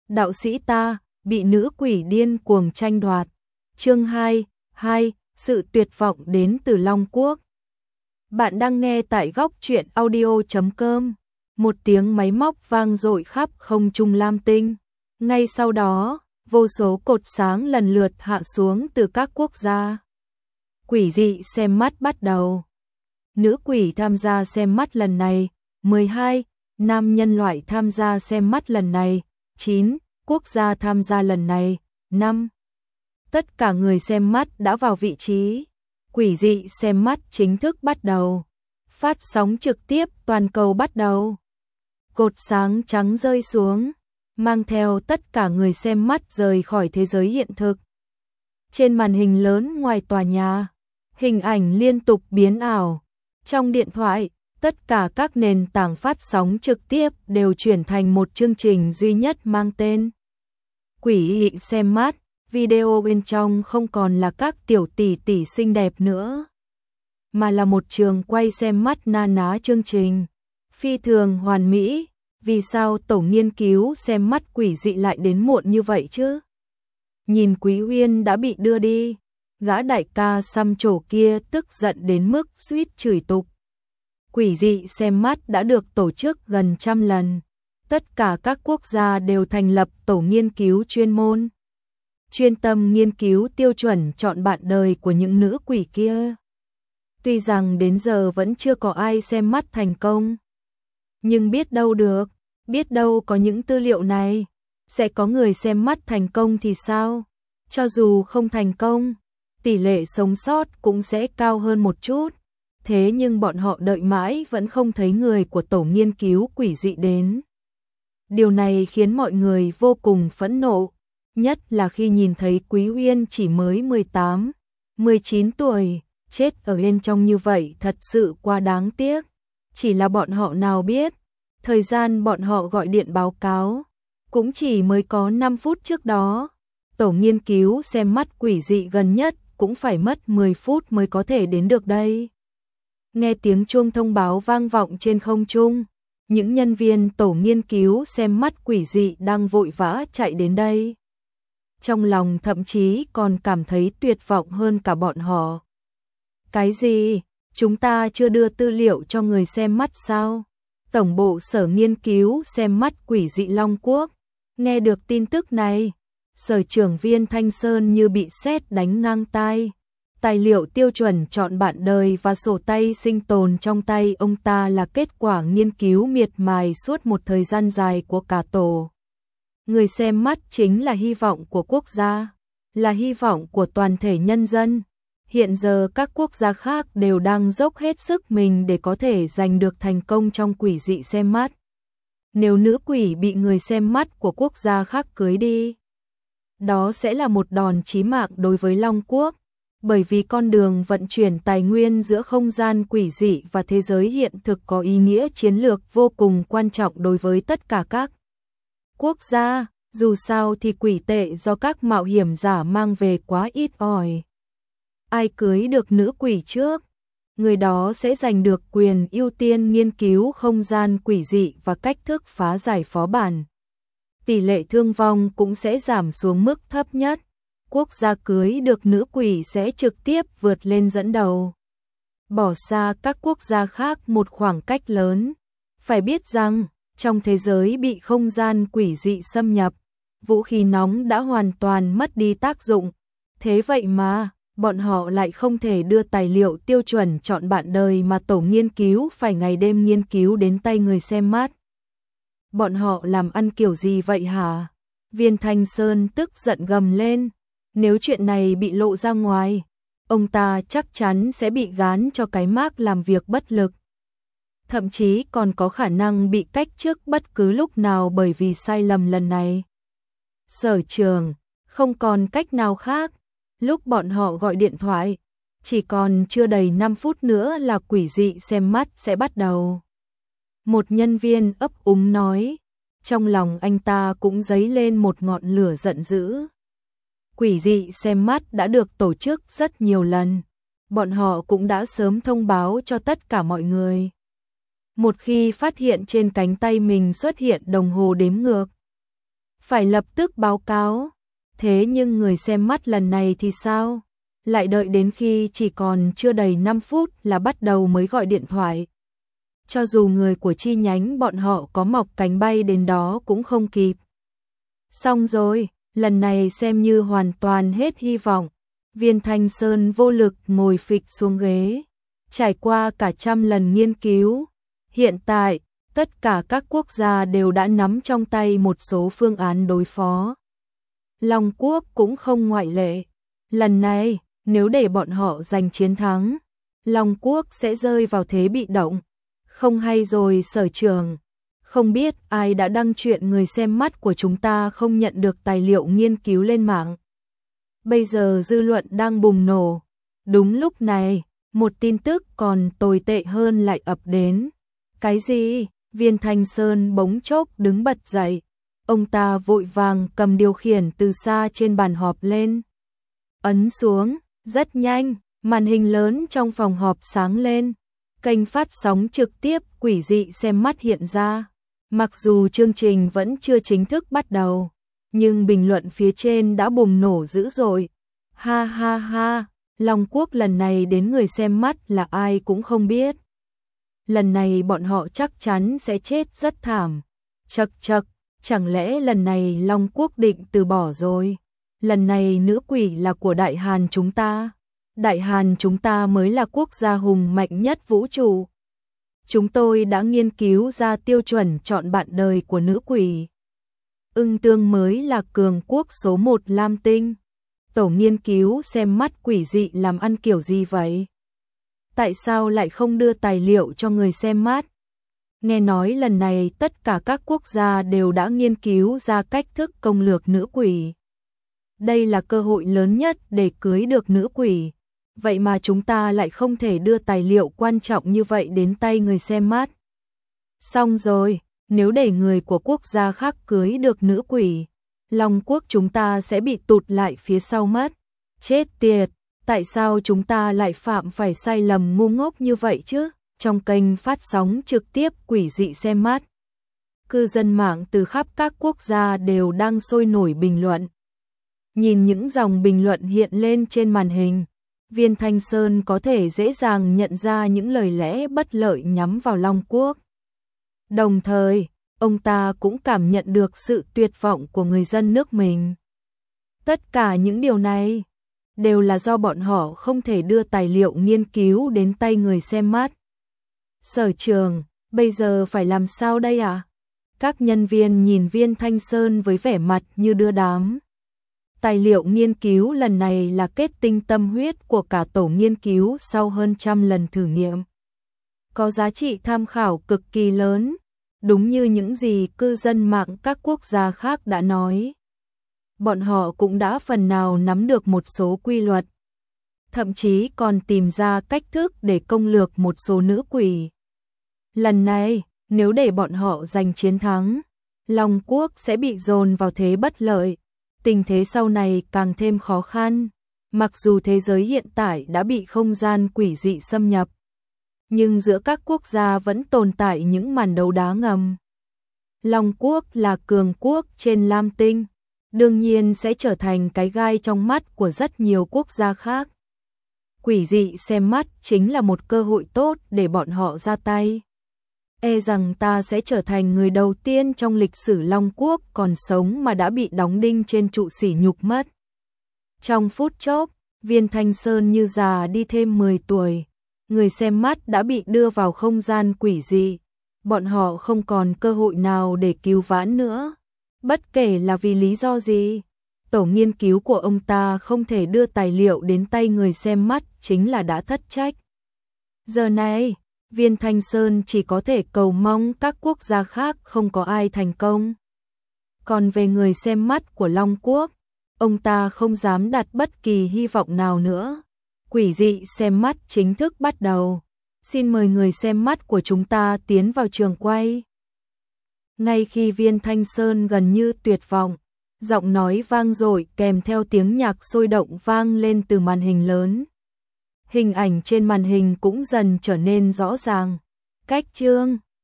đạo sĩ ta, bị nữ quỷ điên cuồng tranh đoạt. Chương 2, sự tuyệt vọng đến từ Long Quốc. Bạn đang nghe tại góc truyện audio.com. Một tiếng máy móc vang dội khắp không trung lam tinh. Ngay sau đó, vô số cột sáng lần lượt hạ xuống từ các quốc gia. Quỷ dị xem mắt bắt đầu. Nữ quỷ tham gia xem mắt lần này, 12, nam nhân loại tham gia xem mắt lần này, 9, quốc gia tham gia lần này, 5. Tất cả người xem mắt đã vào vị trí. Quỷ dị xem mắt chính thức bắt đầu. Phát sóng trực tiếp toàn cầu bắt đầu. Cột sáng trắng rơi xuống, mang theo tất cả người xem mắt rời khỏi thế giới hiện thực. Trên màn hình lớn ngoài tòa nhà, hình ảnh liên tục biến ảo. Trong điện thoại, tất cả các nền tảng phát sóng trực tiếp đều chuyển thành một chương trình duy nhất mang tên Quỷ dị xem mắt. Video bên trong không còn là các tiểu tỷ tỷ xinh đẹp nữa, mà là một trường quay xem mắt na ná chương trình. Phi thường hoàn mỹ, vì sao tổ nghiên cứu xem mắt quỷ dị lại đến muộn như vậy chứ? Nhìn Quý Uyên đã bị đưa đi, gã đại ca xăm trổ kia tức giận đến mức suýt chửi tục. Quỷ dị xem mắt đã được tổ chức gần 100 lần. Tất cả các quốc gia đều thành lập tổ nghiên cứu chuyên môn, chuyên tâm nghiên cứu tiêu chuẩn chọn bạn đời của những nữ quỷ kia. Tuy rằng đến giờ vẫn chưa có ai xem mắt thành công, nhưng biết đâu được, biết đâu có những tư liệu này, sẽ có người xem mắt thành công thì sao? Cho dù không thành công, tỷ lệ sống sót cũng sẽ cao hơn một chút. Thế nhưng bọn họ đợi mãi vẫn không thấy người của tổ nghiên cứu quỷ dị đến. Điều này khiến mọi người vô cùng phẫn nộ. Nhất là khi nhìn thấy Quý Uyên chỉ mới 18, 19 tuổi, chết ở bên trong như vậy thật sự quá đáng tiếc. Chỉ là bọn họ nào biết, thời gian bọn họ gọi điện báo cáo, cũng chỉ mới có 5 phút trước đó. Tổ nghiên cứu xem mắt quỷ dị gần nhất cũng phải mất 10 phút mới có thể đến được đây. Nghe tiếng chuông thông báo vang vọng trên không trung, những nhân viên tổ nghiên cứu xem mắt quỷ dị đang vội vã chạy đến đây. Trong lòng thậm chí còn cảm thấy tuyệt vọng hơn cả bọn họ. Cái gì? Chúng ta chưa đưa tư liệu cho người xem mắt sao? Tổng bộ sở nghiên cứu xem mắt quỷ dị Long Quốc. Nghe được tin tức này, sở trưởng Viên Thanh Sơn như bị sét đánh ngang tai. Tài liệu tiêu chuẩn chọn bạn đời và sổ tay sinh tồn trong tay ông ta là kết quả nghiên cứu miệt mài suốt một thời gian dài của cả tổ. Người xem mắt chính là hy vọng của quốc gia, là hy vọng của toàn thể nhân dân. Hiện giờ các quốc gia khác đều đang dốc hết sức mình để có thể giành được thành công trong quỷ dị xem mắt. Nếu nữ quỷ bị người xem mắt của quốc gia khác cưới đi, đó sẽ là một đòn chí mạng đối với Long Quốc, bởi vì con đường vận chuyển tài nguyên giữa không gian quỷ dị và thế giới hiện thực có ý nghĩa chiến lược vô cùng quan trọng đối với tất cả các quốc gia. Dù sao thì quỷ tệ do các mạo hiểm giả mang về quá ít ỏi. Ai cưới được nữ quỷ trước, người đó sẽ giành được quyền ưu tiên nghiên cứu không gian quỷ dị và cách thức phá giải phó bản. Tỷ lệ thương vong cũng sẽ giảm xuống mức thấp nhất. Quốc gia cưới được nữ quỷ sẽ trực tiếp vượt lên dẫn đầu, bỏ xa các quốc gia khác một khoảng cách lớn. Phải biết rằng, trong thế giới bị không gian quỷ dị xâm nhập, vũ khí nóng đã hoàn toàn mất đi tác dụng. Thế vậy mà, bọn họ lại không thể đưa tài liệu tiêu chuẩn chọn bạn đời mà tổ nghiên cứu phải ngày đêm nghiên cứu đến tay người xem mắt. Bọn họ làm ăn kiểu gì vậy hả? Viên Thanh Sơn tức giận gầm lên. Nếu chuyện này bị lộ ra ngoài, ông ta chắc chắn sẽ bị gán cho cái mác làm việc bất lực. Thậm chí còn có khả năng bị cách chức bất cứ lúc nào bởi vì sai lầm lần này. Sở trường, không còn cách nào khác. Lúc bọn họ gọi điện thoại, chỉ còn chưa đầy 5 phút nữa là quỷ dị xem mắt sẽ bắt đầu. Một nhân viên ấp úng nói, trong lòng anh ta cũng dấy lên một ngọn lửa giận dữ. Quỷ dị xem mắt đã được tổ chức rất nhiều lần, bọn họ cũng đã sớm thông báo cho tất cả mọi người. Một khi phát hiện trên cánh tay mình xuất hiện đồng hồ đếm ngược, phải lập tức báo cáo. Thế nhưng người xem mắt lần này thì sao? Lại đợi đến khi chỉ còn chưa đầy 5 phút là bắt đầu mới gọi điện thoại. Cho dù người của chi nhánh bọn họ có mọc cánh bay đến đó cũng không kịp. Xong rồi, lần này xem như hoàn toàn hết hy vọng. Viên Thanh Sơn vô lực ngồi phịch xuống ghế. Trải qua cả trăm lần nghiên cứu, hiện tại, tất cả các quốc gia đều đã nắm trong tay một số phương án đối phó. Long Quốc cũng không ngoại lệ. Lần này, nếu để bọn họ giành chiến thắng, Long Quốc sẽ rơi vào thế bị động. Không hay rồi Sở trưởng. Không biết ai đã đăng chuyện người xem mắt của chúng ta không nhận được tài liệu nghiên cứu lên mạng. Bây giờ dư luận đang bùng nổ. Đúng lúc này, một tin tức còn tồi tệ hơn lại ập đến. Cái gì? Viên Thanh Sơn bỗng chốc đứng bật dậy. Ông ta vội vàng cầm điều khiển từ xa trên bàn họp lên. Ấn xuống, rất nhanh, màn hình lớn trong phòng họp sáng lên. Kênh phát sóng trực tiếp quỷ dị xem mắt hiện ra. Mặc dù chương trình vẫn chưa chính thức bắt đầu, nhưng bình luận phía trên đã bùng nổ dữ dội. Ha ha ha, Long Quốc lần này đến người xem mắt là ai cũng không biết. Lần này bọn họ chắc chắn sẽ chết rất thảm. Chậc chậc, chẳng lẽ lần này Long Quốc định từ bỏ rồi? Lần này nữ quỷ là của Đại Hàn chúng ta. Đại Hàn chúng ta mới là quốc gia hùng mạnh nhất vũ trụ. Chúng tôi đã nghiên cứu ra tiêu chuẩn chọn bạn đời của nữ quỷ. Ưng Tương mới là cường quốc số 1 Lam Tinh. Tổ nghiên cứu xem mắt quỷ dị làm ăn kiểu gì vậy? Tại sao lại không đưa tài liệu cho người xem mắt? Nghe nói lần này tất cả các quốc gia đều đã nghiên cứu ra cách thức công lược nữ quỷ. Đây là cơ hội lớn nhất để cưới được nữ quỷ. Vậy mà chúng ta lại không thể đưa tài liệu quan trọng như vậy đến tay người xem mắt. Xong rồi, nếu để người của quốc gia khác cưới được nữ quỷ, Long Quốc chúng ta sẽ bị tụt lại phía sau mất. Chết tiệt, tại sao chúng ta lại phạm phải sai lầm ngu ngốc như vậy chứ? Trong kênh phát sóng trực tiếp quỷ dị xem mắt, cư dân mạng từ khắp các quốc gia đều đang sôi nổi bình luận. Nhìn những dòng bình luận hiện lên trên màn hình, Viên Thanh Sơn có thể dễ dàng nhận ra những lời lẽ bất lợi nhắm vào Long Quốc. Đồng thời, ông ta cũng cảm nhận được sự tuyệt vọng của người dân nước mình. Tất cả những điều này đều là do bọn họ không thể đưa tài liệu nghiên cứu đến tay người xem mắt. Sở trường, bây giờ phải làm sao đây ạ? Các nhân viên nhìn Viên Thanh Sơn với vẻ mặt như đưa đám. Tài liệu nghiên cứu lần này là kết tinh tâm huyết của cả tổ nghiên cứu sau hơn 100 lần thử nghiệm. Có giá trị tham khảo cực kỳ lớn, đúng như những gì cư dân mạng các quốc gia khác đã nói. Bọn họ cũng đã phần nào nắm được một số quy luật, thậm chí còn tìm ra cách thức để công lược một số nữ quỷ. Lần này, nếu để bọn họ giành chiến thắng, Long Quốc sẽ bị dồn vào thế bất lợi. Tình thế sau này càng thêm khó khăn. Mặc dù thế giới hiện tại đã bị không gian quỷ dị xâm nhập, nhưng giữa các quốc gia vẫn tồn tại những màn đấu đá ngầm. Long Quốc là cường quốc trên Lam Tinh, đương nhiên sẽ trở thành cái gai trong mắt của rất nhiều quốc gia khác. Quỷ dị xem mắt chính là một cơ hội tốt để bọn họ ra tay. E rằng ta sẽ trở thành người đầu tiên trong lịch sử Long Quốc còn sống mà đã bị đóng đinh trên trụ sỉ nhục mất. Trong phút chốc, Viên Thanh Sơn như già đi thêm 10 tuổi. Người xem mắt đã bị đưa vào không gian quỷ dị. Bọn họ không còn cơ hội nào để cứu vãn nữa. Bất kể là vì lý do gì, tổ nghiên cứu của ông ta không thể đưa tài liệu đến tay người xem mắt chính là đã thất trách. Giờ này, Viên Thanh Sơn chỉ có thể cầu mong các quốc gia khác không có ai thành công. Còn về người xem mắt của Long Quốc, ông ta không dám đặt bất kỳ hy vọng nào nữa. Quỷ dị xem mắt chính thức bắt đầu. Xin mời người xem mắt của chúng ta tiến vào trường quay. Ngay khi Viên Thanh Sơn gần như tuyệt vọng, giọng nói vang dội kèm theo tiếng nhạc sôi động vang lên từ màn hình lớn. Hình ảnh trên màn hình cũng dần trở nên rõ ràng. Cách chương